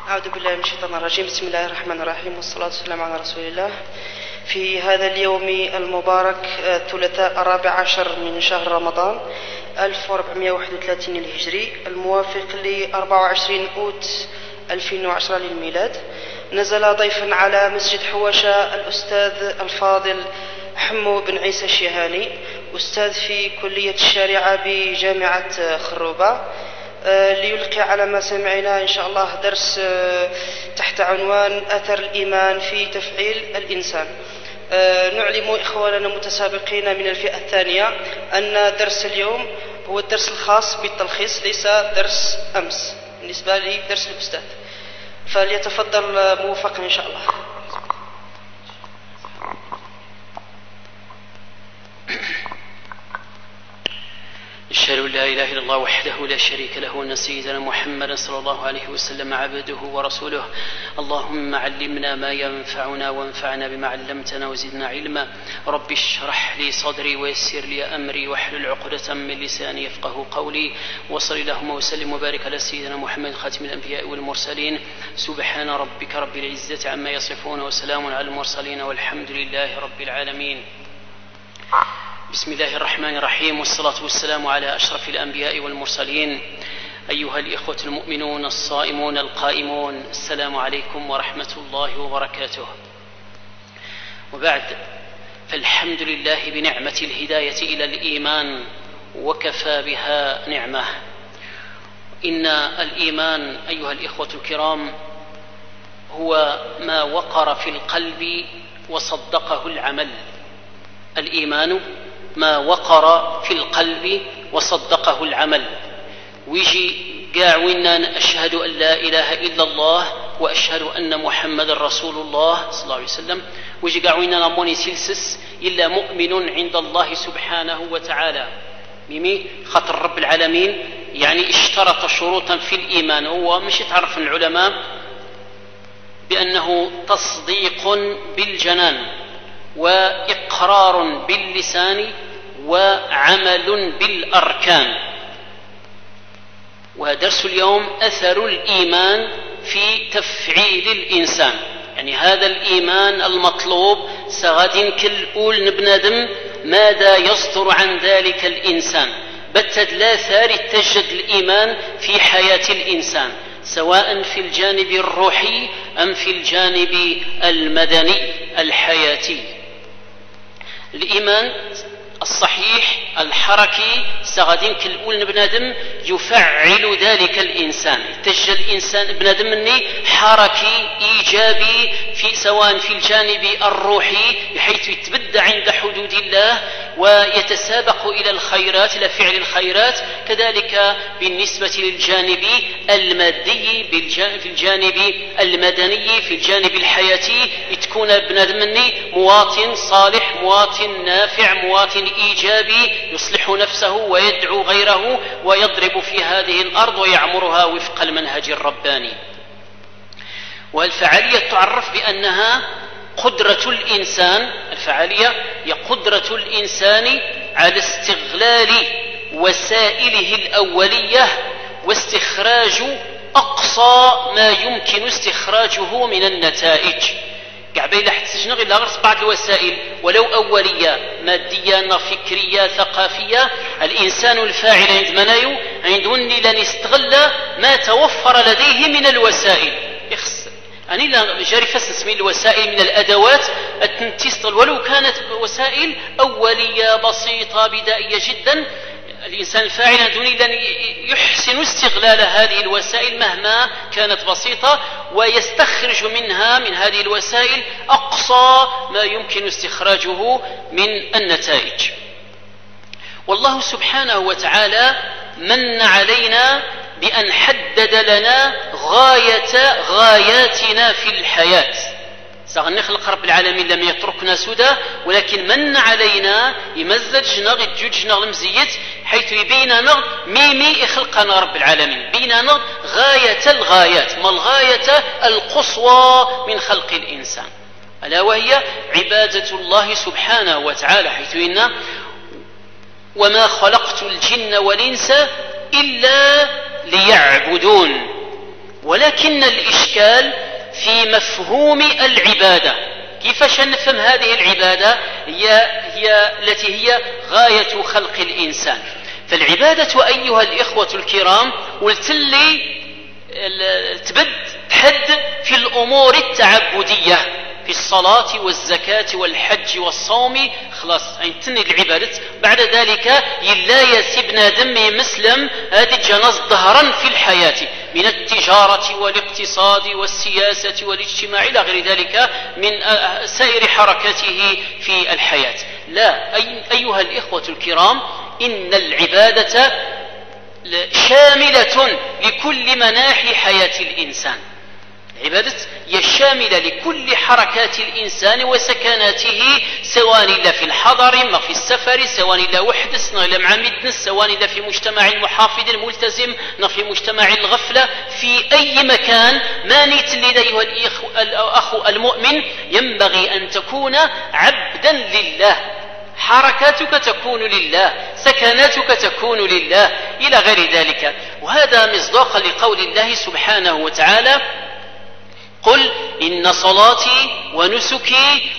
أعوذ بالله من الشيطان الرجيم. بسم الله الرحمن الرحيم، والصلاة والسلام على رسول الله. في هذا اليوم المبارك الثلاثاء 14 من شهر رمضان 1431 الهجري، الموافق ل 24 أوت 2010 للميلاد، نزل ضيفا على مسجد حوشة الأستاذ الفاضل حمو بن عيسى الشيهاني، أستاذ في كلية الشريعة بجامعة خروبة، ليلقي على ما سمعنا إن شاء الله درس تحت عنوان أثر الإيمان في تفعيل الإنسان. نعلم إخواننا المتسابقين من الفئة الثانية أن درس اليوم هو الدرس الخاص بالتلخيص، ليس درس أمس بالنسبة لدرس الأستاذ، فليتفضل موفقا إن شاء الله. أشهد أن لا إله إلا الله وحده لا شريك له، وأن سيدنا محمدا صلى الله عليه وسلم عبده ورسوله. اللهم علمنا ما ينفعنا وانفعنا بما علمتنا وزدنا علما. رب اشرح لي صدري ويسر لي أمري واحلل عقدة من لساني يفقه قولي. وصل اللهم وسلم وبارك على سيدنا محمد خاتم الأنبياء والمرسلين. سبحان ربك رب العزة عما يصفون وسلام على المرسلين والحمد لله رب العالمين. بسم الله الرحمن الرحيم، والصلاة والسلام على أشرف الأنبياء والمرسلين. أيها الإخوة المؤمنون الصائمون القائمون، السلام عليكم ورحمة الله وبركاته. وبعد، فالحمد لله بنعمة الهداية إلى الإيمان، وكفى بها نعمة. إن الإيمان أيها الإخوة الكرام هو ما وقر في القلب وصدقه العمل. الإيمان ما وقر في القلب وصدقه العمل. ويجي قاعونا أشهد أن لا إله إلا الله وأشهد أن محمد رسول الله صلى الله عليه وسلم، ويجي قاعونا نموني سلسس إلا مؤمن عند الله سبحانه وتعالى. ميمي خاطر رب العالمين يعني اشترط شروطا في الإيمان، هو مش يتعرف العلماء بأنه تصديق بالجنان وإقرار باللسان وعمل بالأركان. ودرس اليوم أثر الإيمان في تفعيل الإنسان، يعني هذا الإيمان المطلوب سغد كل أول نبندم ماذا يصدر عن ذلك الإنسان. بتد لا ثار تجد الإيمان في حياة الإنسان، سواء في الجانب الروحي أم في الجانب المدني الحياتي. الإيمان الصحيح الحركي سغادين كالأول بنادم يفعل ذلك الإنسان، تجد الإنسان بنادم مني حركي إيجابي في سواء في الجانب الروحي بحيث يتبدع عند حدود الله ويتسابق إلى الخيرات إلى فعل الخيرات. كذلك بالنسبة للجانب المادي في الجانب المدني في الجانب الحياتي تكون بنادم مني مواطن صالح، مواطن نافع، مواطن إيجابي يصلح نفسه ويدعو غيره ويضرب في هذه الأرض ويعمرها وفق المنهج الرباني. والفعالية تعرف بأنها قدرة الإنسان، الفعالية هي قدرة الإنسان على استغلال وسائله الأولية واستخراج أقصى ما يمكن استخراجه من النتائج. قاعدين لا حتسجنغ إلا غير بعض الوسائل ولو أولية مادية فكرية ثقافية. الإنسان الفاعل عندما عندوني لن يستغل ما توفر لديه من الوسائل. أنا لا جاري فسنسمي الوسائل من الأدوات التنتستل ولو كانت وسائل أولية بسيطة بدائية جدا. الإنسان الفاعل دوني لن يحسن استغلال هذه الوسائل مهما كانت بسيطة، ويستخرج منها من هذه الوسائل أقصى ما يمكن استخراجه من النتائج. والله سبحانه وتعالى من علينا بأن حدد لنا غاياتنا في الحياة. سنخلق رب العالمين لم يتركنا سدى، ولكن من علينا يمزج نغ الجوج نغ المزيت حيث يبيننا ميمي يخلقنا رب العالمين، بيننا غاية الغايات، ما الغاية القصوى من خلق الإنسان، ألا وهي عبادة الله سبحانه وتعالى، حيث إن وما خلقت الجن والإنس إلا ليعبدون. ولكن الإشكال في مفهوم العبادة. كيفاش نفهم هذه العبادة هي التي هي غاية خلق الإنسان؟ فالعبادة أيها الإخوة الكرام ولتلي تحد في الأمور التعبدية، في الصلاة والزكاة والحج والصوم، خلاص تني العبادة. بعد ذلك يلا يسبنا دم مسلم هذه جناز ظهرا في الحياة من التجارة والاقتصاد والسياسة والاجتماع إلى غير ذلك من سائر حركاته في الحياة. لا أيها الإخوة الكرام، إن العبادة شاملة لكل مناحي حياة الإنسان. العبادة هي شاملة لكل حركات الإنسان وسكناته، سواء في الحضر ما في السفر، سواء وحدس لا مع مدنس، سواء في مجتمع محافظ ملتزم في مجتمع الغفلة، في أي مكان ما نتلد أيها الأخ المؤمن ينبغي أن تكون عبدا لله، حركاتك تكون لله، سكناتك تكون لله إلى غير ذلك. وهذا مصداقا لقول الله سبحانه وتعالى: قل إن صلاتي ونسكي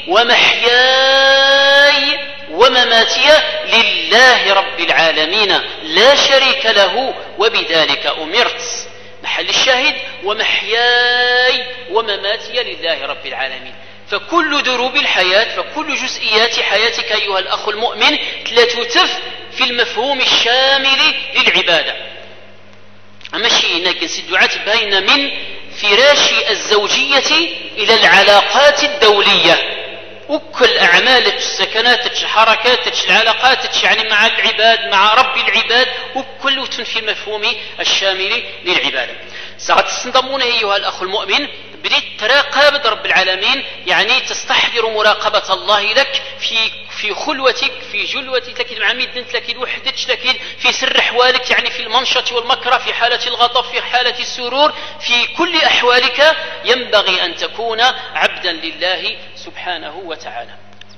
ومحياي ومماتي لله رب العالمين لا شريك له وبذلك أمرت. محل الشاهد: ومحياي ومماتي لله رب العالمين. فكل دروب الحياة، فكل جزئيات حياتك أيها الأخ المؤمن تلتف في المفهوم الشامل للعبادة. أما شيء نجنس الدعاء بين من فراش الزوجية إلى العلاقات الدولية، وكل أعمال السكنات حركات العلاقات يعني مع العباد مع رب العباد، وكل في المفهوم الشامل للعبادة. ستنضمون أيها الأخ المؤمن بديت تراقب رب العالمين، يعني تستحضر مراقبة الله لك في خلوتك، في جلوتك، لكن مع مدنت، لكن وحدتك، لكن في سر أحوالك، يعني في المنشط والمكره، في حالة الغضب، في حالة السرور، في كل أحوالك ينبغي أن تكون عبدا لله سبحانه وتعالى.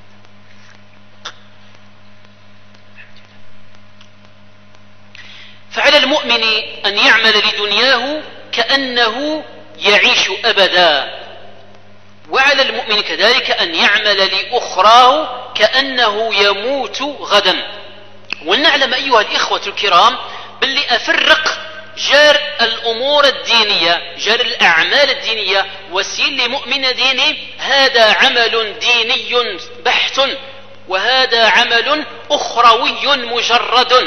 فعلى المؤمن أن يعمل لدنياه كأنه يعيش أبدا، وعلى المؤمن كذلك أن يعمل لأخراه كأنه يموت غدا. ولنعلم أيها الإخوة الكرام باللي أفرق جار الأمور الدينية، جار الأعمال الدينية وسيل لمؤمن ديني، هذا عمل ديني بحت، وهذا عمل أخروي مجرد.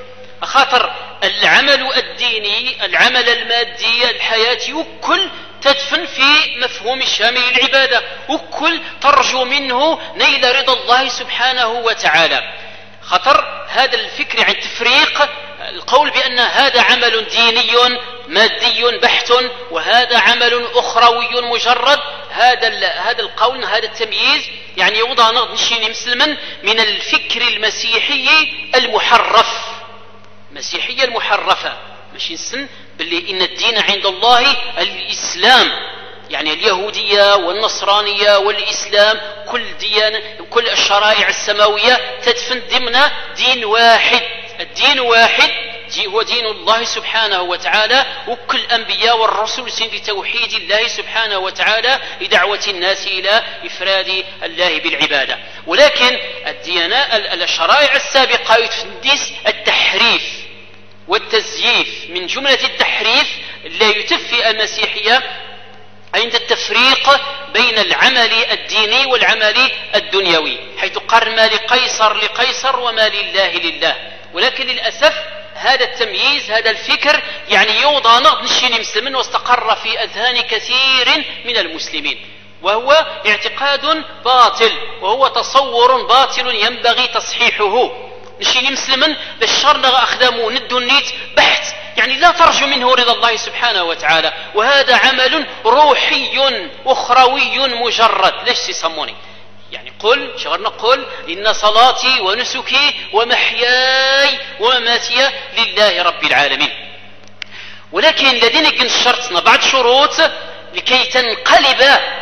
خاطر العمل الديني، العمل المادي، الحياة وكل تدفن في مفهوم الشامل للعبادة، وكل ترجو منه نيل رضا الله سبحانه وتعالى. خطر هذا الفكر عن تفريق القول بأن هذا عمل ديني مادي بحت وهذا عمل أخروي مجرد، هذا القول، هذا التمييز يعني يوضع نشيني مسلما من الفكر المسيحي المحرف، المسيحية المحرفة. ماشي نسن باللي إن الدين عند الله الإسلام، يعني اليهودية والنصرانية والإسلام كل ديانة، كل الشرائع السماوية تدفن ضمن دين واحد. الدين واحد هو دين الله سبحانه وتعالى، وكل الأنبياء والرسل سن لتوحيد الله سبحانه وتعالى لدعوة الناس إلى إفراد الله بالعبادة. ولكن الديانة الشرائع السابقة يتندس التحريف والتزييف. من جملة التحريف لا يتفي المسيحية عند التفريق بين العمل الديني والعمل الدنيوي، حيث قال ما لقيصر لقيصر وما لله لله. ولكن للأسف هذا التمييز، هذا الفكر يعني يوضع نشين مسلمين واستقر في أذهان كثير من المسلمين، وهو اعتقاد باطل، وهو تصور باطل ينبغي تصحيحه. نشين مسلما للشر لغا أخدامه ند النيت بحث، يعني لا ترجو منه رضا الله سبحانه وتعالى، وهذا عمل روحي أخروي مجرد. ليش يسموني يعني قل شغلنا قل إن صلاتي ونسكي ومحياي ومماتي لله رب العالمين. ولكن لدينا شرطنا بعض شروط لكي تنقلب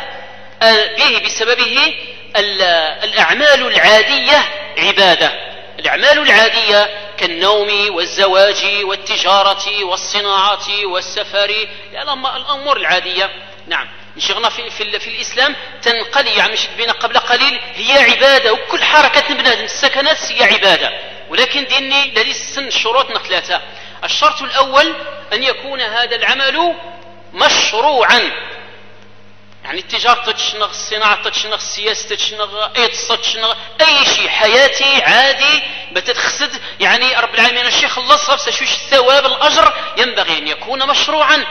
به بسببه الأعمال العادية عبادة. الأعمال العادية كالنوم والزواج والتجارة والصناعة والسفر، الأمور العادية. نعم، انشغلنا في الإسلام تنقلي، يعني مش بين قبل قليل هي عبادة، وكل حركة بنادم السكنات هي عبادة. ولكن ديني لدي سن شروط نقلاتها. الشرط الأول أن يكون هذا العمل مشروعا، يعني التجارة تشنغ، الصناعة تشنغ، السياسة تشنغ، تشنغ، أي شيء حياتي عادي بتتخسد، يعني رب العالمين الشيخ الله سشوش الثواب الأجر ينبغي أن يكون مشروعا،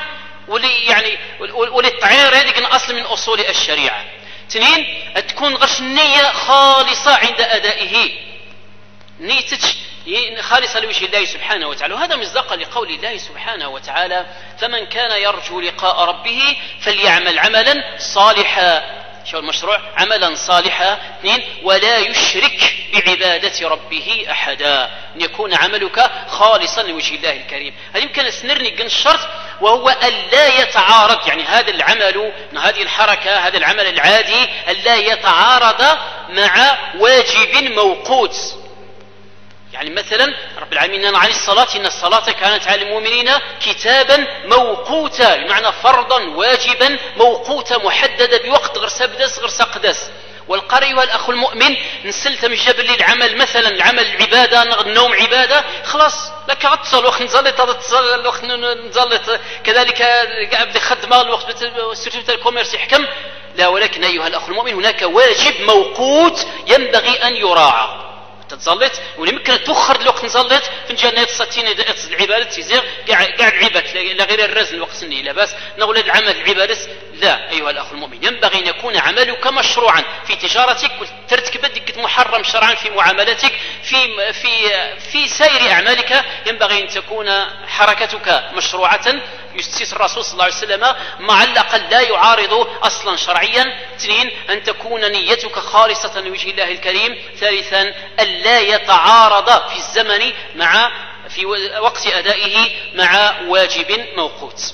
وللتعير هذه أصل من أصول الشريعة. اثنين، تكون غش النية خالصة عند أدائه، نيتك خالصة لوجه الله سبحانه وتعالى. وهذا مصداقا لقول الله سبحانه وتعالى: فمن كان يرجو لقاء ربه فليعمل عملا صالحا. شو المشروع؟ عملا صالحا. اثنين، ولا يشرك بعبادة ربه أحدا، أن يكون عملك خالصا لوجه الله الكريم. هذا يمكن سنرني الشرط، وهو أن لا يتعارض، يعني هذا العمل، هذه الحركة، هذا العمل العادي أن لا يتعارض مع واجب موقوت. يعني مثلا رب العالمين عن الصلاة: إن الصلاة كانت على المؤمنين كتابا موقوتا، بمعنى فرضا واجبا موقوتا محددا بوقت، غير سبدس غير سقدس. والقري والأخ المؤمن نسلت من جبل العمل، مثلا العمل العبادة، النوم عبادة، خلاص لك غتصل وقت نزلت الوقت نزلت، كذلك أبدي خدمة الوقت سيرتيفيكت الكوميرس يحكم. لا، ولكن أيها الأخ المؤمن هناك واجب موقوت ينبغي أن يراعى. تتصلت ويمكن تؤخر الوقت نصلت في الجنة تصتين العبادة تيزير قاع العبادة لا غير الرزن الوقت سني لا باس نقول العمل العبادة. لا أيها الأخ المؤمن، ينبغي أن يكون عملك مشروعا في تجارتك، وترتكب محرم شرعا في معاملتك، في سائر أعمالك ينبغي أن تكون حركتك مشروعة يستيس الرسول صلى الله عليه وسلم، مع الأقل لا يعارض أصلا شرعيا. اثنين، أن تكون نيتك خالصة لوجه الله الكريم. ثالثا، أن لا يتعارض في الزمن في وقت أدائه مع واجب موقوت.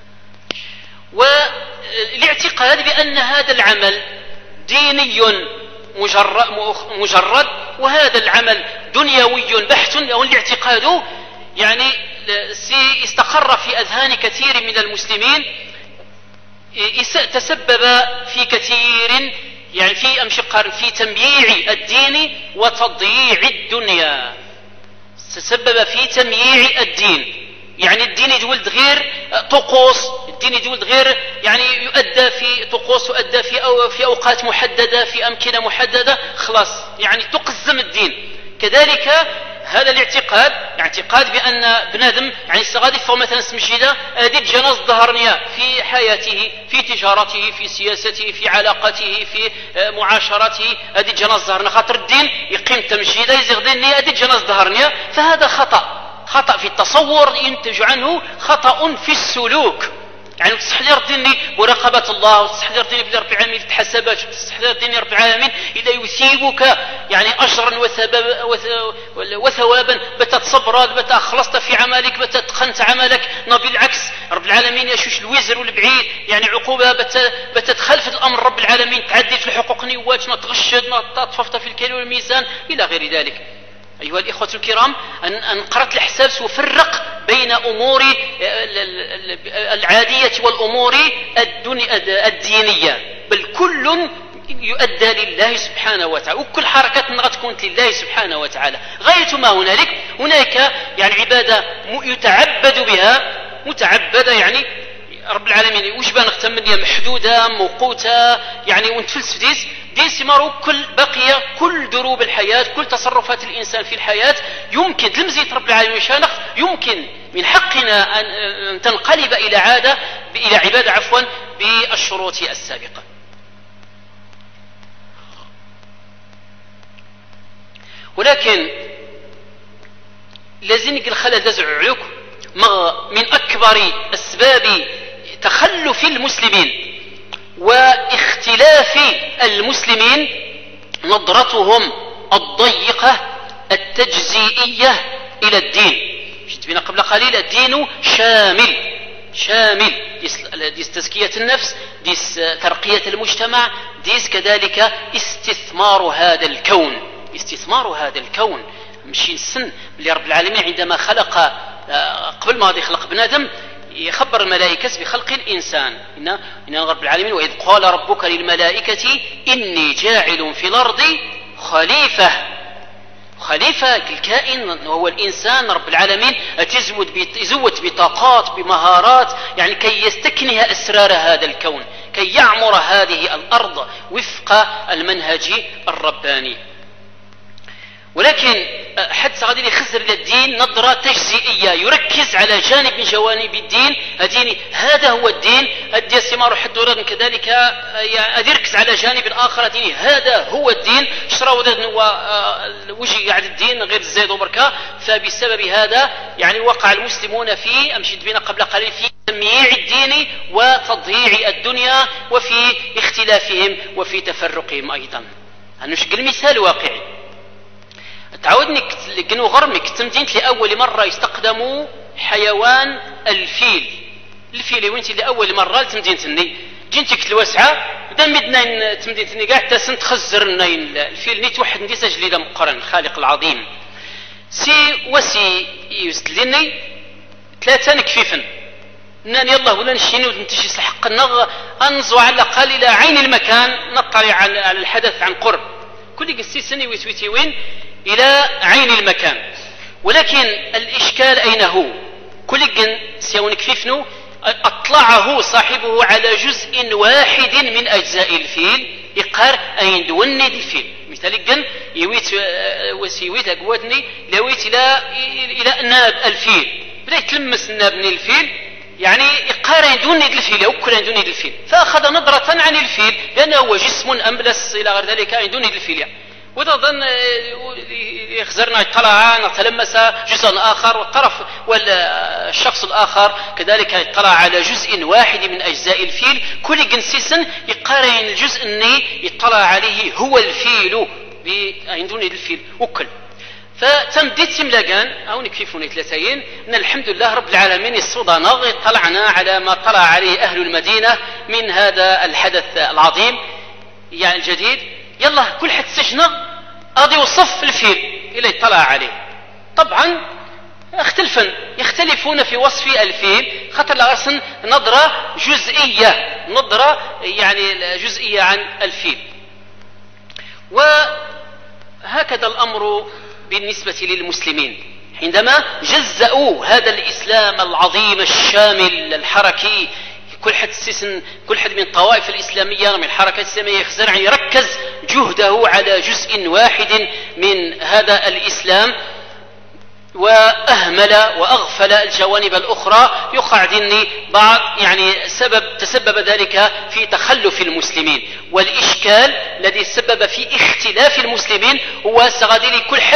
والاعتقاد بأن هذا العمل ديني مجرد وهذا العمل دنيوي بحت، أو الاعتقاد يعني استقر في أذهان كثير من المسلمين، تسبب في كثير، يعني في تمييع الدين وتضييع الدنيا. تسبب في تمييع الدين، يعني الدين يولد غير طقوس، الدين يولد غير يعني يؤدى في طقوس، يؤدى في أوقات محددة، في أمكنة محددة، خلاص يعني تقزم الدين. كذلك هذا الاعتقاد، اعتقاد بأن بنادم يعني استغادي فهو مثلا سمجيدة هذه الجناز ظهرنيا في حياته، في تجارته، في سياسته، في علاقته، في معاشرته، هذه الجناز ظهرنا خاطر الدين يقيم تمجيدة يزغدني هذه الجناز ظهرنيا. فهذا خطأ في التصور، ينتج عنه خطأ في السلوك. يعني تستحضر ديني مراقبة الله، وتستحضر ديني في رب العالمين تحسبات، وتستحضر ديني رب العالمين إذا يثيبك يعني أجرا وثوابا بتتصبر، بتخلصت في عملك، بتتقنت عملك. بالعكس رب العالمين يشوش الوزر والبعيد، يعني عقوبة بتتخلف الأمر رب العالمين، تعدي في الحقوق نيوات، تغشد، تطففت في الكيل والميزان إلى غير ذلك. أيها الإخوة الكرام، أن قرأت الحساب سوفرق بين أمور العادية والأمور الدينية، بل كل يؤدى لله سبحانه وتعالى، وكل حركة تكون لله سبحانه وتعالى. غاية ما هناك يعني عبادة يتعبد بها، متعبدة يعني رب العالمين وش بنغتم منها محدودة موقوتة، يعني ونتفلسف دي سمارو كل دروب الحياة، كل تصرفات الإنسان في الحياة يمكن لمزية رب العالمين شانخ، يمكن من حقنا أن تنقلب إلى عبادة بالشروط السابقة. ولكن لازم الخلل دزعلوك من أكبر أسباب تخلف المسلمين واختلاف المسلمين نظرتهم الضيقة التجزئية إلى الدين. شفت بنا قبل قليل الدين شامل ديس تزكية النفس، ديس ترقية المجتمع، ديس كذلك استثمار هذا الكون. ماشي السن اللي رب العالمين عندما خلق قبل ما يخلق بنادم يخبر الملائكة بخلق الإنسان. إن رب العالمين وإذ قال ربك للملائكة إني جاعل في الأرض خليفة الكائن وهو الإنسان. رب العالمين يزود بطاقات بمهارات يعني كي يستكنها أسرار هذا الكون، كي يعمر هذه الأرض وفق المنهج الرباني. ولكن حتى غادي يخسر إلى الدين نظرة تجزئية، يركز على جانب من جوانب الدين. هذا هو الدين. الدين سمار حدورا كذلك يركز على جانب آخر. هذا هو الدين. شرا وجه قاعد الدين غير الزيد وبركة. فبسبب هذا يعني وقع المسلمون في أمشيت بنا قبل قليل في تمييع الدين وتضييع الدنيا وفي اختلافهم وفي تفرقهم أيضا. نشكل مثال واقعي. تعودني كنو غرمك تمدينت لأول مرة يستخدموا حيوان الفيل وانت لأول مرة تمدينتني جنتك الوسعة دام مدنا تمدينتني قاعد تسن تخزر الفيل نيت واحد ندي سجلي لا مقرن الخالق العظيم وسي يسدلني 3 كفيفا نان يلا ولا نشيني ونتشي سحق النغ انزو على الاقل الى عين المكان نطلع على الحدث عن قرب كل قسي سني ويتويتي وين إلى عين المكان. ولكن الإشكال أين هو؟ كل جن سيون كفيفنو أطلعه صاحبه على جزء واحد من أجزاء الفيل يقار أين دوني الفيل. مثال جن يويت وسيويت أقواتني لويت إلى ناب الفيل بدأ يتلمس الناب من الفيل يعني يقار أين دوني الفيل أكل أين دوني الفيل فأخذ نظرة عن الفيل لأنه هو جسم أملس إلى غير ذلك أين دوني الفيل وتظن يخزرنا يطلع نتلمس جزء آخر والشخص الآخر كذلك يطلع على جزء واحد من أجزاء الفيل كل جنسيس يقارن الجزء اللي يطلع عليه هو الفيل عندنا الفيل وكل فتمديت سملاقان أو نكفيفوني 3 أن الحمد لله رب العالمين الصدنا طلعنا على ما طلع عليه أهل المدينة من هذا الحدث العظيم يعني الجديد. يلا كل حد سجنة أضي وصف الفيل إلى يطلع عليه. طبعا يختلفون في وصف الفيل خطر لغسن نظرة جزئية عن الفيل. وهكذا الأمر بالنسبة للمسلمين عندما جزأوا هذا الإسلام العظيم الشامل الحركي كل حد من الطوائف الإسلامية من الحركة الإسلامية يخزر يركز جهده على جزء واحد من هذا الإسلام وأهمل وأغفل الجوانب الأخرى يقع ذني بعض تسبب ذلك في تخلف المسلمين. والإشكال الذي سبب في اختلاف المسلمين هو سغادي كل حد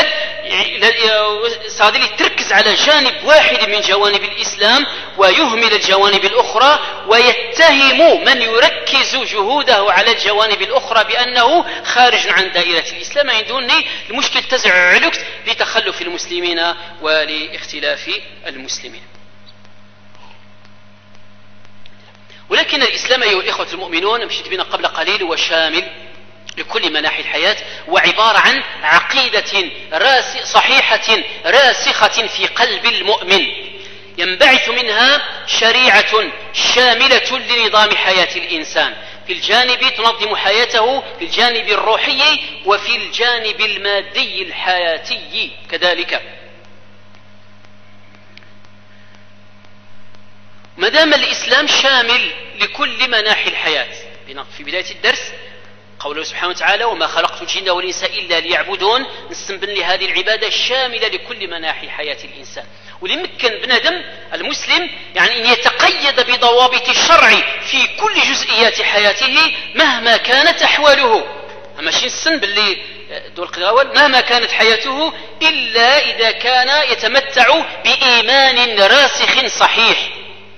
سغادي تركز على جانب واحد من جوانب الإسلام ويهمل الجوانب الأخرى ويتهم من يركز جهوده على الجوانب الأخرى بأنه خارج عن دائرة الإسلام. عندوني المشكل تزعلك لتخلف المسلمين ولاختلاف المسلمين. ولكن الإسلام أيها الإخوة المؤمنون مشيت بنا قبل قليل وشامل لكل مناحي الحياة وعبارة عن عقيدة صحيحة راسخة في قلب المؤمن ينبعث منها شريعة شاملة لنظام حياة الإنسان في الجانب تنظم حياته في الجانب الروحي وفي الجانب المادي الحياتي كذلك. مدام الإسلام شامل لكل مناحي الحياة في بداية الدرس قوله سبحانه وتعالى وما خلقت الجن والإنس إلا ليعبدون نستنبن لهذه العبادة الشاملة لكل مناحي حياة الإنسان. وليمكن بنادم المسلم أن يتقيد بضوابط الشرع في كل جزئيات حياته مهما كانت أحواله. ماشي السن باللي دول قداول مهما كانت حياته إلا إذا كان يتمتع بإيمان راسخ صحيح.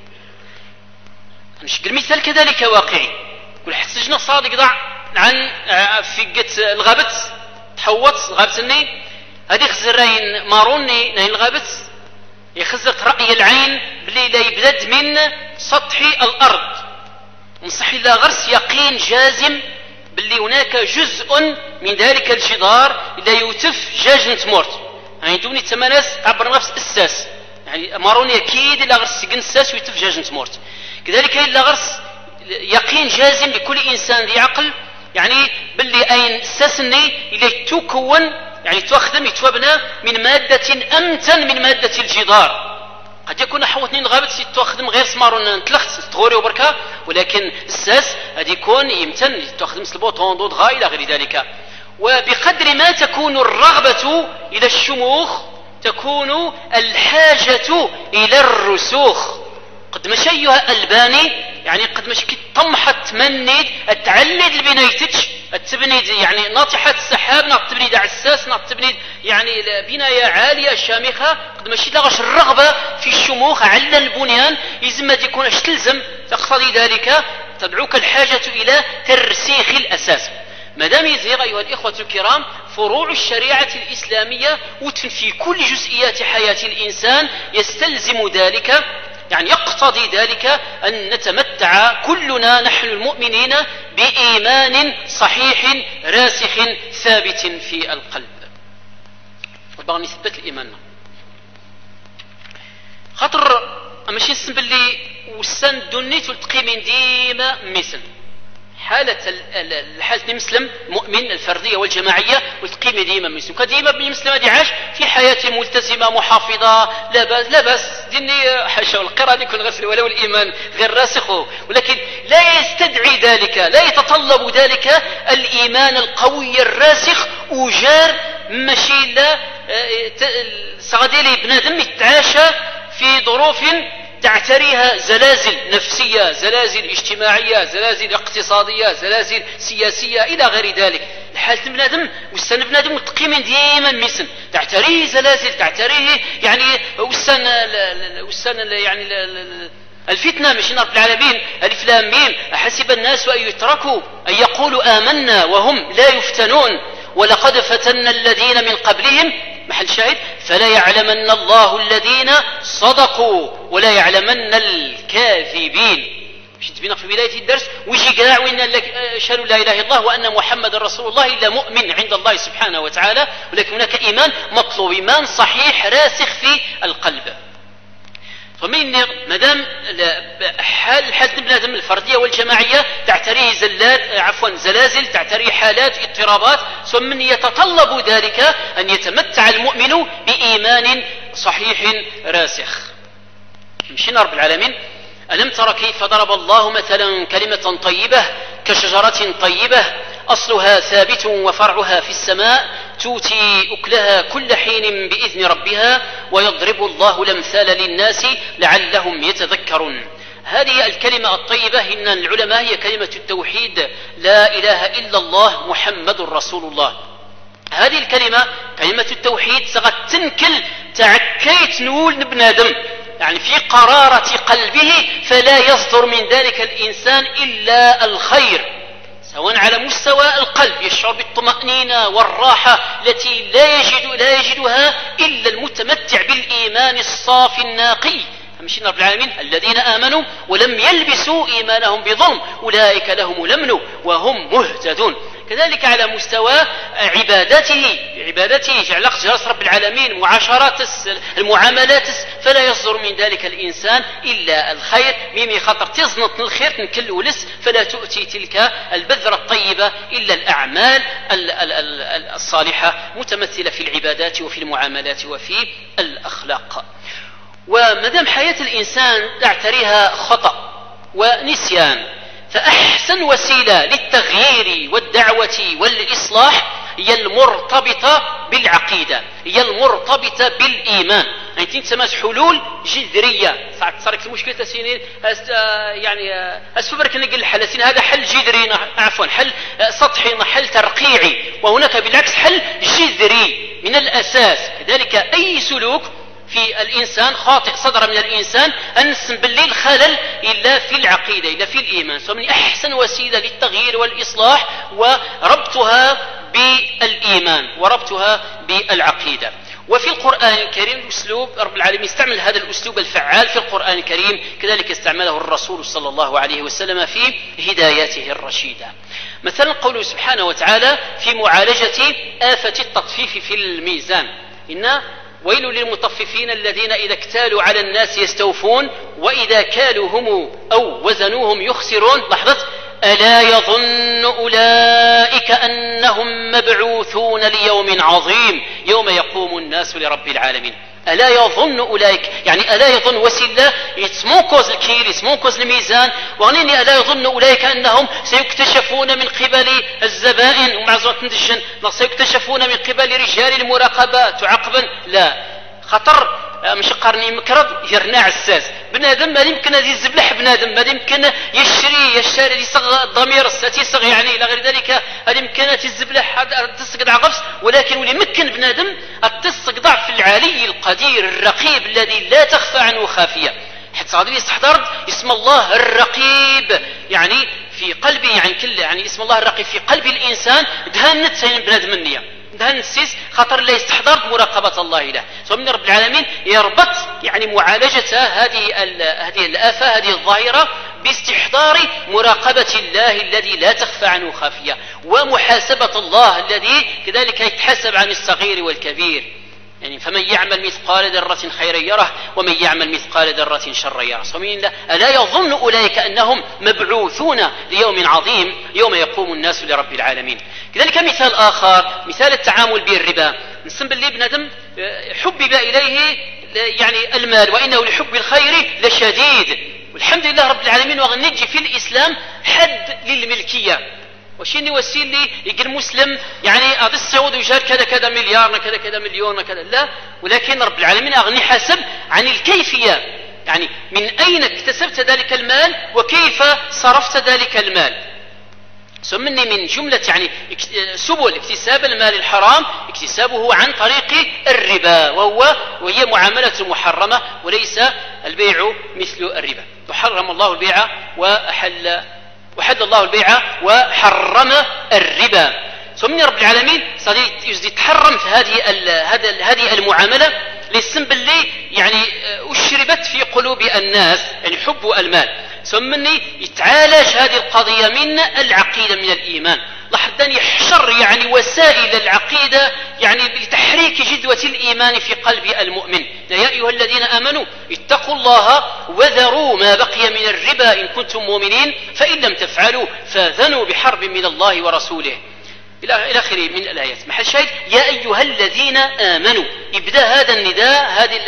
نشكل مثال كذلك واقعي كل حد سجنة صادق ضع عن فقة الغابت تحوط غابتني هذه خزرين ماروني نين الغابت يخزرت رأي العين بلي لا يبدد من سطح الأرض نصح الله غرس يقين جازم بلي هناك جزء من ذلك الجدار لا يوتف جاج نتمورت يعني دوني تماناس تعبر نفس الساس يعني ماروني أكيد إلا غرس سجن الساس ويتفجاج نتمورت. كذلك إلا غرس يقين جازم لكل إنسان ذي عقل يعني باللي أين ساسني إلى تكون يعني تخدم يتوبنا من مادة أمتن من مادة الجدار. قد يكون حوتني الغابت تخدم غير سمارون نتلخت تغوري وبركة، ولكن الساس هذا يكون يمتن تخدم سلبوطون ضد غا إلى غير ذلك. وبقدر ما تكون الرغبة إلى الشموخ تكون الحاجة إلى الرسوخ. قد مشى أيها الباني يعني قد مشى طمحة تمنيد التعلد البنايتش التبنيد يعني ناطحة السحاب ناط تبنيد عساس ناط تبنيد يعني بناية عالية شامخة. قد مشى لغش الرغبة في الشموخ على البنيان يزم يكون اش تلزم تقتضي ذلك تدعوك الحاجة إلى ترسيخ الأساس. مادام يزيغ أيها الإخوة الكرام فروع الشريعة الإسلامية وتفن في كل جزئيات حياة الإنسان يستلزم ذلك يعني يقتضي ذلك أن نتمتع كلنا نحن المؤمنين بإيمان صحيح راسخ ثابت في القلب. وبغى نثبت الإيمان خاطر ماشي نسم باللي وسن دنيت والتقي من ديما مثل حالة الحالة المسلم مؤمن الفردية والجماعية والتقيمة ديما مسلم كديما بمسلم هذه عاش في حياته ملتزمة محافظة لا بأس ديني حاشا والقراءة يكون غسل ولو الإيمان غير راسخه، ولكن لا يستدعي ذلك لا يتطلب ذلك الإيمان القوي الراسخ وجار ماشي لا صغديلي بنادم يتعاشى في ظروف تعتريها زلازل نفسية زلازل اجتماعية زلازل اقتصادية زلازل سياسية إلى غير ذلك. الحالة بنادم والسن بنادم متقيم ديما مسن تعتريه زلازل تعتريه يعني والسن يعني الفتنة مش رب العالمين ألف لام ميم أحسب الناس أن يتركوا أن يقولوا آمنا وهم لا يفتنون ولقد فتنا الذين من قبلهم محل شاهد فلا يعلمن الله الذين صدقوا ولا يعلمن الكاذبين. مش تبينا في بداية الدرس ويجي قاع وإن أشهد لا إله إلا الله وأن محمد رسول الله إلا مؤمن عند الله سبحانه وتعالى، ولكن هناك إيمان مطلوب إيمان صحيح راسخ في القلب. فمن مدام حالة البنادم الفردية والجماعية تعتريه زلازل تعتريه حالات اضطرابات، ثم يتطلب ذلك أن يتمتع المؤمن بإيمان صحيح راسخ. مشينا رب العالمين ألم تر كيف ضرب الله مثلا كلمة طيبة كشجرة طيبة أصلها ثابت وفرعها في السماء تؤتي أكلها كل حين بإذن ربها ويضرب الله الأمثال للناس لعلهم يتذكرون. هذه الكلمة الطيبة إن العلماء هي كلمة التوحيد لا إله إلا الله محمد رسول الله. هذه الكلمة كلمة التوحيد سغت تنكل تعكيت نول بنادم يعني في قرارة قلبه فلا يصدر من ذلك الإنسان إلا الخير، سواء على مستوى القلب يشعر بالطمأنينة والراحة التي لا يجدها إلا المتمتع بالإيمان الصافي النقي. مشي رب العالمين الذين آمنوا ولم يلبسوا إيمانهم بظلم أولئك لهم الأمن وهم مهتدون. كذلك على مستوى عبادته جعل جرس رب العالمين معاشرات المعاملات فلا يصدر من ذلك الإنسان إلا الخير. ميمي خطر تزنط الخير تنكل ولس فلا تؤتي تلك البذرة الطيبة إلا الأعمال الصالحة متمثلة في العبادات وفي المعاملات وفي الأخلاق. ومدام حياة الإنسان تعتريها خطأ ونسيان فأحسن وسيلة للتغيير والدعوة والإصلاح هي المرتبطة بالعقيدة هي المرتبطة بالإيمان. يعني تسمى حلول جذرية صارت المشكلة تسينين يعني أسفبرك نقل الحل هذا حل جذري عفوا حل سطحي حل ترقيعي، وهناك بالعكس حل جذري من الأساس. كذلك أي سلوك في الإنسان خاطئ صدر من الإنسان أنسم بالليل خلل إلا في العقيدة إلا في الإيمان. فمن أحسن وسيلة للتغيير والإصلاح وربطها بالإيمان وربطها بالعقيدة. وفي القرآن الكريم أسلوب رب العالمين استعمل هذا الأسلوب الفعال في القرآن الكريم، كذلك استعمله الرسول صلى الله عليه وسلم في هداياته الرشيدة. مثلا قوله سبحانه وتعالى في معالجة آفة التطفيف في الميزان إن ويل للمطففين الذين إذا اكتالوا على الناس يستوفون وإذا كالوهم أو وزنوهم يخسرون. لاحظت ألا يظن أولئك أنهم مبعوثون ليوم عظيم يوم يقوم الناس لرب العالمين. ألا يظن أولئك يعني ألا يظن وسيلة يتسموكوز الكيل يتسموكوز الميزان وغنيني ألا يظن أولئك أنهم سيكتشفون من قبل الزبائن ومع زوت ندشن سيكتشفون من قبل رجال المراقبة تعقبا. لا خطر مش قرني مكرب يرنا عساس بنادم ما يمكن هذه الزبلح بنادم ما يمكن يشتري يصغ الضمير يصغ يعني الى غير ذلك هذه يمكن الزبلح تسقط عقبس ولكن واللي يمكن بنادم تسقط ضعف العلي القدير الرقيب الذي لا تخفى عنه خافيه. حتى غادي يستحضر اسم الله الرقيب يعني في قلبي يعني كل يعني اسم الله الرقيب في قلب الانسان دهنت سين بنادم النيه دهن السيس خطر لا يستحضر مراقبة الله له. فمن رب العالمين يربط يعني معالجة هذه الآفة هذه الظاهرة باستحضار مراقبة الله الذي لا تخفى عنه خافية ومحاسبة الله الذي كذلك يتحاسب عن الصغير والكبير. يعني فمن يعمل مثقال ذرة خيرا يره ومن يعمل مثقال ذرة شرا يره. ألا يظن أولئك أنهم مبعوثون ليوم عظيم يوم يقوم الناس لرب العالمين. كذلك مثال آخر مثال التعامل بالربا. نسم باللي بنادم حبب إليه يعني المال وإنه لحب الخير لشديد. والحمد لله رب العالمين وغنجي في الإسلام حد للملكية وشيني وسيل لي يقول مسلم يعني هذا السعود وجار كذا مليار كذا مليون كذا لا. ولكن رب العالمين أغني حسب عن الكيفية يعني من أين اكتسبت ذلك المال وكيف صرفت ذلك المال. سمني من جملة يعني سبل اكتساب المال الحرام اكتسابه عن طريق الربا وهي معاملة محرمة وليس البيع مثل الربا. وحرم الله البيع وحل الله البيع وحرم الربا. سمني رب العالمين صديق يتحرم في هذه المعاملة للسم باللي يعني أشربت في قلوب الناس يعني حب المال. سمني يتعالج هذه القضية من العقيدة من الإيمان. لاحظني يحشر يعني وسائل العقيدة يعني لتحريك جدوة الإيمان في قلب المؤمن. يا أيها الذين آمنوا اتقوا الله وذروا ما بقي من الربا إن كنتم مؤمنين فإن لم تفعلوا فاذنوا بحرب من الله ورسوله إلى آخره من الآيات. محل شاهد يا أيها الذين آمنوا يبدأ هذا النداء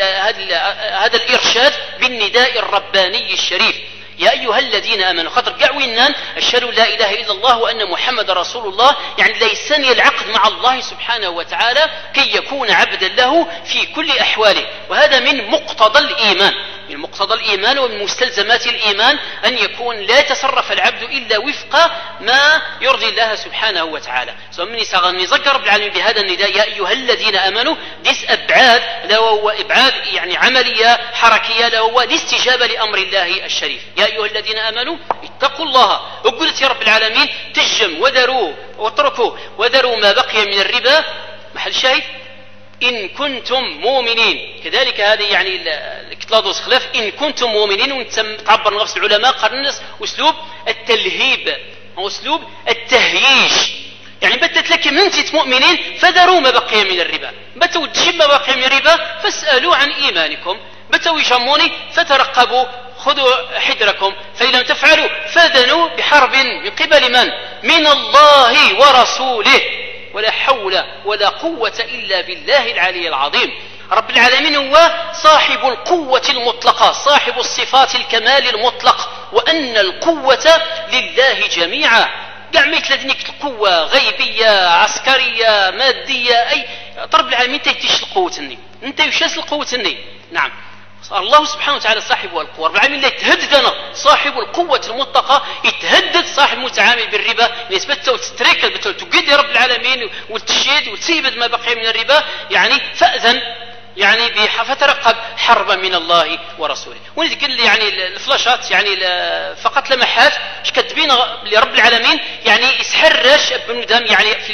هذا الإرشاد بالنداء الرباني الشريف. يا أيها الذين آمنوا خاطر قاعوينان أشهد لا إله إلا الله وأن محمد رسول الله يعني ليسني العقد مع الله سبحانه وتعالى كي يكون عبدا له في كل أحواله. وهذا من مقتضى الإيمان من مقتضى الإيمان ومن مستلزمات الإيمان أن يكون لا يتصرف العبد إلا وفق ما يرضي الله سبحانه وتعالى. سومني ساغني ذكر رب العالمين بهذا النداء يا أيها الذين آمنوا ديس أبعاد لو إبعاد يعني عملية حركية لو الاستجابة لأمر الله الشريف. يا أيها الذين آمنوا اتقوا الله وقلت يا رب العالمين تجم واتركوا وذروا ما بقي من الربا. محل شاهد إن كنتم مؤمنين. كذلك هذه يعني كتلاضوس خلاف إن كنتم مؤمنين وتعبر نفس العلماء قرنس أسلوب التلهيب أو أسلوب التهييج يعني بدت لك من أنت مؤمنين فذروا ما بقي من الربا بتوا تجيب ما بقي من الربا فاسألوا عن إيمانكم بتوا يجموني فترقبوا خذوا حذركم فإن لم تفعلوا فاذنوا بحرب من قبل من الله ورسوله ولا حول ولا قوة إلا بالله العلي العظيم. رب العالمين هو صاحب القوة المطلقة صاحب الصفات الكمال المطلق وأن القوة لله جميعا. قاع ما يتلدنيك القوة غيبية عسكرية مادية أي رب العالمين تيتيش القوة انت يشاس القوة نعم الله سبحانه وتعالى صاحب القوة. رب العالمين لا يتهددنا صاحب القوة المطلقة يتهدد صاحب المتعامل بالربا نسبته وتستريك تقد يا رب العالمين والتشيد وتسيبد ما بقي من الربا يعني فأذن يعني فترقب حربا من الله ورسوله. ونقول لي يعني الفلاشات يعني فقط لمحات كتبين لرب العالمين يعني يسحرش بنودم يعني في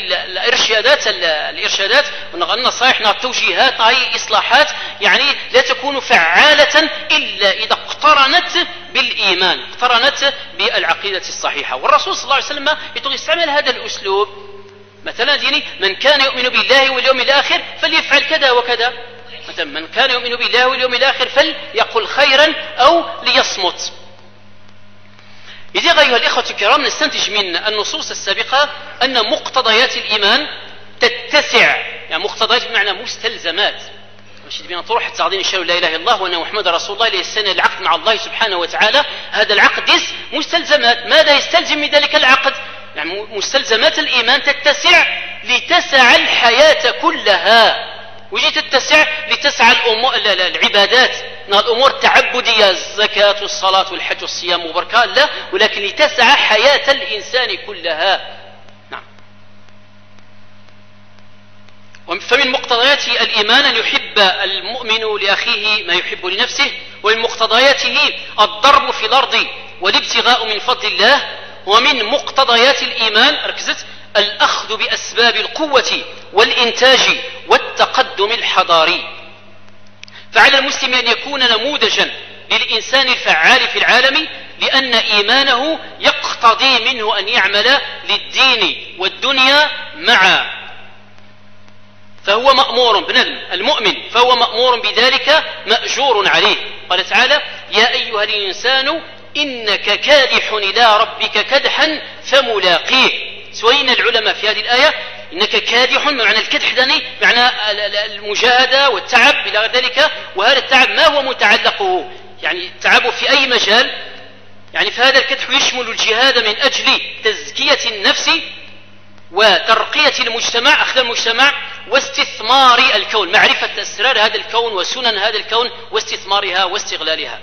الارشادات والنصائح التوجيهات هاي اصلاحات يعني لا تكون فعالة الا اذا اقترنت بالايمان اقترنت بالعقيدة الصحيحة. والرسول صلى الله عليه وسلم يستعمل هذا الاسلوب مثلا ديني من كان يؤمن بالله واليوم الآخر فليفعل كذا وكذا، مثلا من كان يؤمن بالله واليوم الآخر فليقل خيرا أو ليصمت. إذا أيها الإخوة الكرام نستنتج من النصوص السابقة أن مقتضيات الإيمان تتسع، يعني مقتضيات بمعنى مستلزمات، مش بين طروح التعظيم الشهادة لا إله إلا الله وأن محمد رسول الله ليستند العقد مع الله سبحانه وتعالى. هذا العقد مستلزمات. ماذا يستلزم من ذلك العقد؟ يعني مستلزمات الإيمان تتسع لتسع الحياة كلها، وجي تتسع لتسع العبادات، الأمور التعبدية الزكاة والصلاة والحج والصيام وبركة، لا، ولكن لتسع حياة الإنسان كلها. نعم. فمن مقتضيات الإيمان أن يحب المؤمن لأخيه ما يحب لنفسه، ومن مقتضياته الضرب في الأرض والابتغاء من فضل الله، ومن مقتضيات الإيمان ركزت الأخذ بأسباب القوة والإنتاج والتقدم الحضاري. فعلى المسلم أن يكون نموذجا للإنسان الفعال في العالم، لأن إيمانه يقتضي منه أن يعمل للدين والدنيا معا، فهو مأمور المؤمن فهو مأمور بذلك مأجور عليه. قال تعالى: يا أيها الإنسان إنك كادح إلى ربك كدحا فملاقيه. سوينا العلماء في هذه الآية إنك كادح، معنى الكدح داني معنى المجاهدة والتعب إلى ذلك، وهذا التعب ما هو متعلقه؟ يعني التعب في أي مجال، يعني فهذا الكدح يشمل الجهاد من أجل تزكية النفس وترقية المجتمع، أخذ المجتمع، واستثمار الكون، معرفة أسرار هذا الكون وسنن هذا الكون واستثمارها واستغلالها.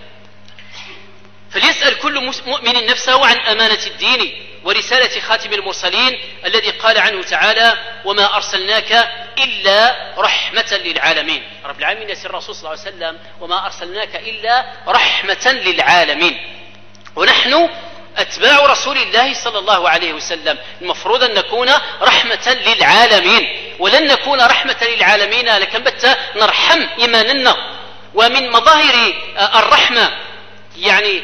فليسأل كل مؤمن نفسه عن أمانة الدين ورسالة خاتم المرسلين الذي قال عنه تعالى: وما أرسلناك إلا رحمة للعالمين. رب العالمين يسير الرسول صلى الله عليه وسلم: وما أرسلناك إلا رحمة للعالمين. ونحن أتباع رسول الله صلى الله عليه وسلم المفروض أن نكون رحمة للعالمين، ولن نكون رحمة للعالمين لكن بت نرحم إيماننا. ومن مظاهر الرحمة يعني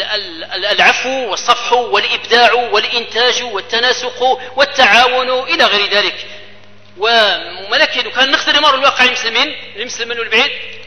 العفو والصفح والإبداع والإنتاج والتناسق والتعاون إلى غير ذلك. وملكن كان نقدر نمر الواقع المسلمين والبعيد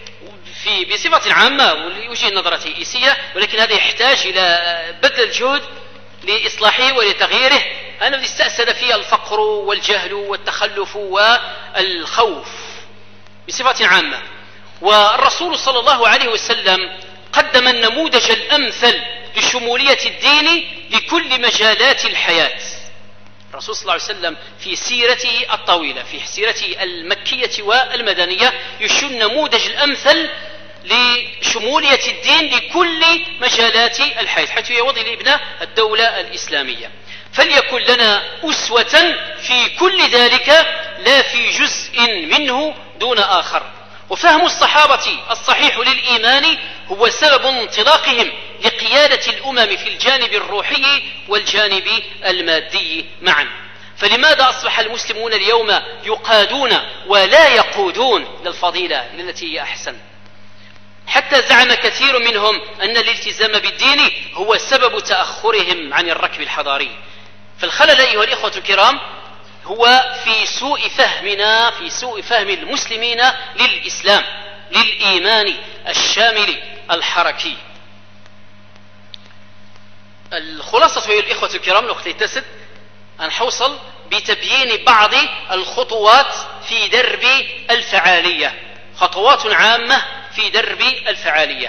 بصفة عامة ويوجه نظرة إيسية، ولكن هذا يحتاج إلى بذل الجهد لإصلاحه ولتغييره. أنا استأسد فيه الفقر والجهل والتخلف والخوف بصفة عامة. والرسول صلى الله عليه وسلم قدم النموذج الأمثل لشمولية الدين لكل مجالات الحياة. الرسول صلى الله عليه وسلم في سيرته الطويلة، في سيرته المكية والمدنية، يشن النموذج الأمثل لشمولية الدين لكل مجالات الحياة، حيث يوضع لابناء الدولة الإسلامية. فليكن لنا أسوة في كل ذلك لا في جزء منه دون آخر. وفهم الصحابة الصحيح للإيمان هو سبب انطلاقهم لقيادة الأمم في الجانب الروحي والجانب المادي معا. فلماذا أصبح المسلمون اليوم يقادون ولا يقودون للفضيلة التي هي أحسن؟ حتى زعم كثير منهم أن الالتزام بالدين هو سبب تأخرهم عن الركب الحضاري. فالخلل أيها الإخوة الكرام هو في سوء فهمنا، في سوء فهم المسلمين للإسلام، للإيمان الشامل الحركي. الخلاصة أيها الإخوة الكرام لو تسد أن حوصل بتبيين بعض الخطوات في درب الفعالية، خطوات عامة في درب الفعالية.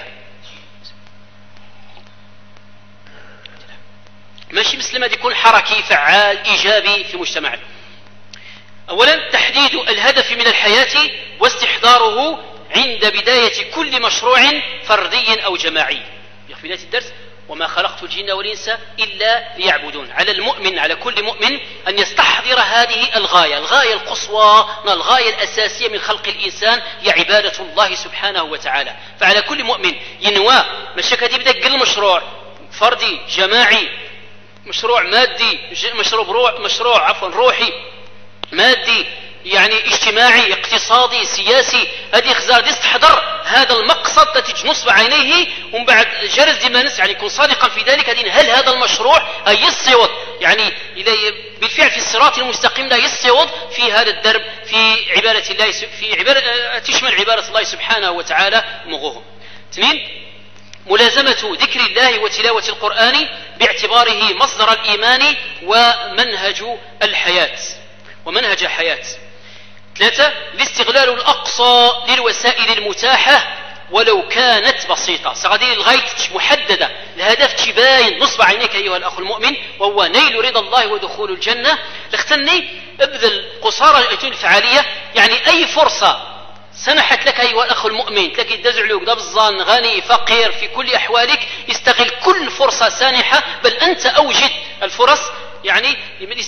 ماشي مسلم يكون حركي فعال إيجابي في مجتمعه. أولا تحديد الهدف من الحياة واستحضاره عند بداية كل مشروع فردي أو جماعي. في بداية الدرس: وما خلقت الجن والإنس إلا ليعبدون. على المؤمن، على كل مؤمن أن يستحضر هذه الغاية القصوى، الغاية الأساسية من خلق الإنسان هي عبادة الله سبحانه وتعالى. فعلى كل مؤمن ينوى مشاكل يبدأ كل مشروع فردي جماعي، مشروع مادي، مشروع روحي مادي، يعني اجتماعي اقتصادي سياسي، هذه خزار يستحضر هذا المقصد تتج نصب عينيه، ومن بعد جرز ديما نس يعني يكون صادقا في ذلك. هل هذا المشروع يصوت يعني بالفعل في الصراط المستقيم، لا يصوت في هذا الدرب في عبادة الله، في عبادة تشمل عبادة الله سبحانه وتعالى مغوهم. اثنين، ملازمة ذكر الله وتلاوة القرآن باعتباره مصدر الإيمان ومنهج الحياة ومنهج حياة. ثلاثة، الاستغلال الأقصى للوسائل المتاحة ولو كانت بسيطة، سغادي الغاية محددة، الهدف تباين نصب عينيك أيها الأخ المؤمن، وهو نيل رضا الله ودخول الجنة. لختني ابذل قصارى الفعالية، يعني أي فرصة سمحت لك أيها الأخ المؤمن، تلاقي الدزعلوك دبزان غني فقير في كل أحوالك، استغل كل فرصة سانحة، بل أنت أوجد الفرص يعني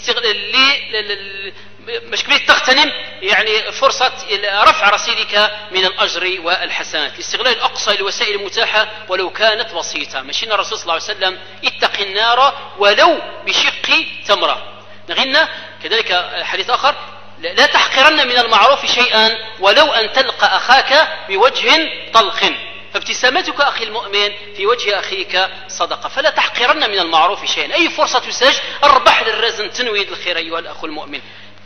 مش كبير تغتنم يعني فرصة رفع رصيدك من الأجر والحسنات. الاستغلال الأقصى للوسائل المتاحة ولو كانت بسيطة. مشينا الرسول صلى الله عليه وسلم اتق النار ولو بشق تمرة. نغنى كذلك حديث آخر، لا تحقرن من المعروف شيئا ولو أن تلقى أخاك بوجه طلق، فابتسامتك أخي المؤمن في وجه أخيك صدقة، فلا تحقرن من المعروف شيئا. أي فرصة تساج اربح للرزن تنويد الخير أيها الأخ المؤمن.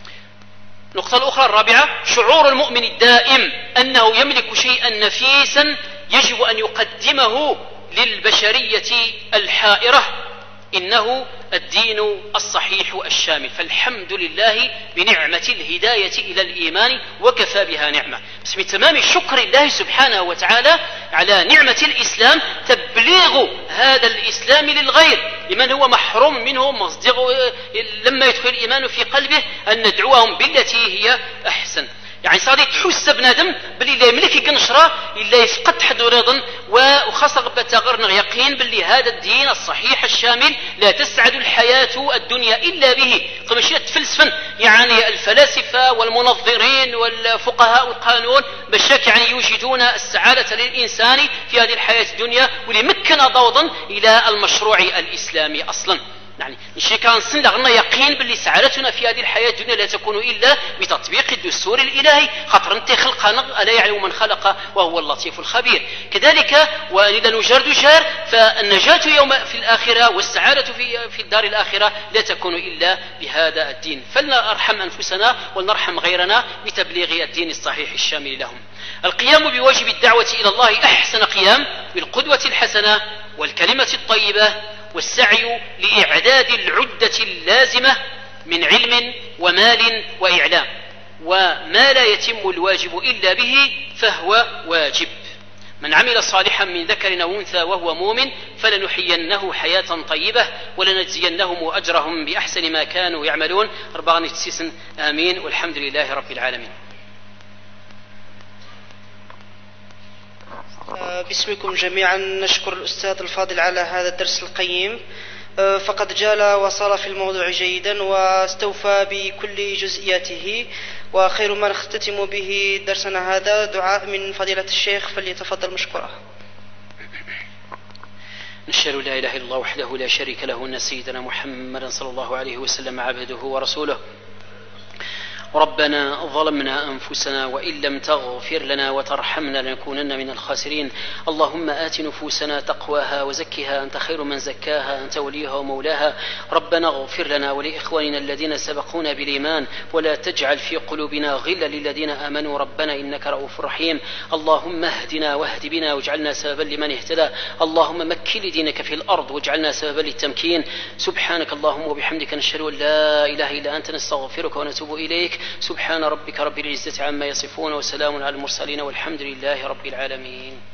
النقطة الأخرى الرابعة، شعور المؤمن الدائم أنه يملك شيئا نفيسا يجب أن يقدمه للبشرية الحائرة، إنه الدين الصحيح الشامل. فالحمد لله بنعمة الهداية إلى الإيمان وكفى بها نعمة. بس من تمام شكر الله سبحانه وتعالى على نعمة الإسلام تبليغ هذا الإسلام للغير، لمن هو محروم منه مصدق لما يدخل الإيمان في قلبه، أن ندعوهم بالتي هي أحسن. يعني صادي تحس بنادم باللي لا يملك يقنشرة إلا يفقد حد رضا، وخاصة بتغرن يقين باللي هذا الدين الصحيح الشامل لا تسعد الحياة الدنيا إلا به. فمشي تفلسفن يعني الفلاسفة والمنظرين والفقهاء والقانون بشاك يعني يوجدون السعادة للإنسان في هذه الحياة الدنيا، وليمكن ضوضا إلى المشروع الإسلامي أصلا. يعني الشيء كان صندغنا يقين باللي سعادتنا في هذه الحياة الدنيا لا تكون إلا بتطبيق الدستور الإلهي، خاطر انت خلقنا ألا يعلم من خلق وهو اللطيف الخبير. كذلك وإذا نجرد جار، فالنجاة يوم في الآخرة والسعادة في الدار الآخرة لا تكون إلا بهذا الدين. فلنرحم أنفسنا ولنرحم غيرنا بتبليغ الدين الصحيح الشامل لهم. القيام بواجب الدعوة إلى الله أحسن قيام بالقدوة الحسنة والكلمة الطيبة، والسعي لإعداد العدة اللازمة من علم ومال وإعلام، وما لا يتم الواجب إلا به فهو واجب. من عمل صالحا من ذكر أو أنثى وهو مؤمن فلنحيينه حياة طيبة ولنجزينهم أجرهم بأحسن ما كانوا يعملون. ربنا تسيسن آمين، والحمد لله رب العالمين. باسمكم جميعا نشكر الأستاذ الفاضل على هذا الدرس القيم، فقد جال وصار في الموضوع جيدا واستوفى بكل جزئياته. وخير ما نختتم به درسنا هذا دعاء من فضيلة الشيخ، فليتفضل مشكورا. نشهد لا إله إلا الله وحده لا شريك له أن سيدنا محمدا صلى الله عليه وسلم عبده ورسوله. ربنا ظلمنا أنفسنا وإن لم تغفر لنا وترحمنا لنكونن من الخاسرين. اللهم آت نفوسنا تقواها وزكها أنت خير من زكاها أنت وليها ومولاها. ربنا اغفر لنا ولإخواننا الذين سبقونا بالإيمان ولا تجعل في قلوبنا غلا للذين آمنوا ربنا إنك رؤوف رحيم. اللهم اهدنا واهد بنا واجعلنا سببا لمن اهتدى. اللهم مكن دينك في الأرض واجعلنا سببا للتمكين. سبحانك اللهم وبحمدك نشهد أن لا إله إلا أنت نستغفرك ونتوب إليك. سبحان ربك رب العزة عما يصفون وسلام على المرسلين والحمد لله رب العالمين.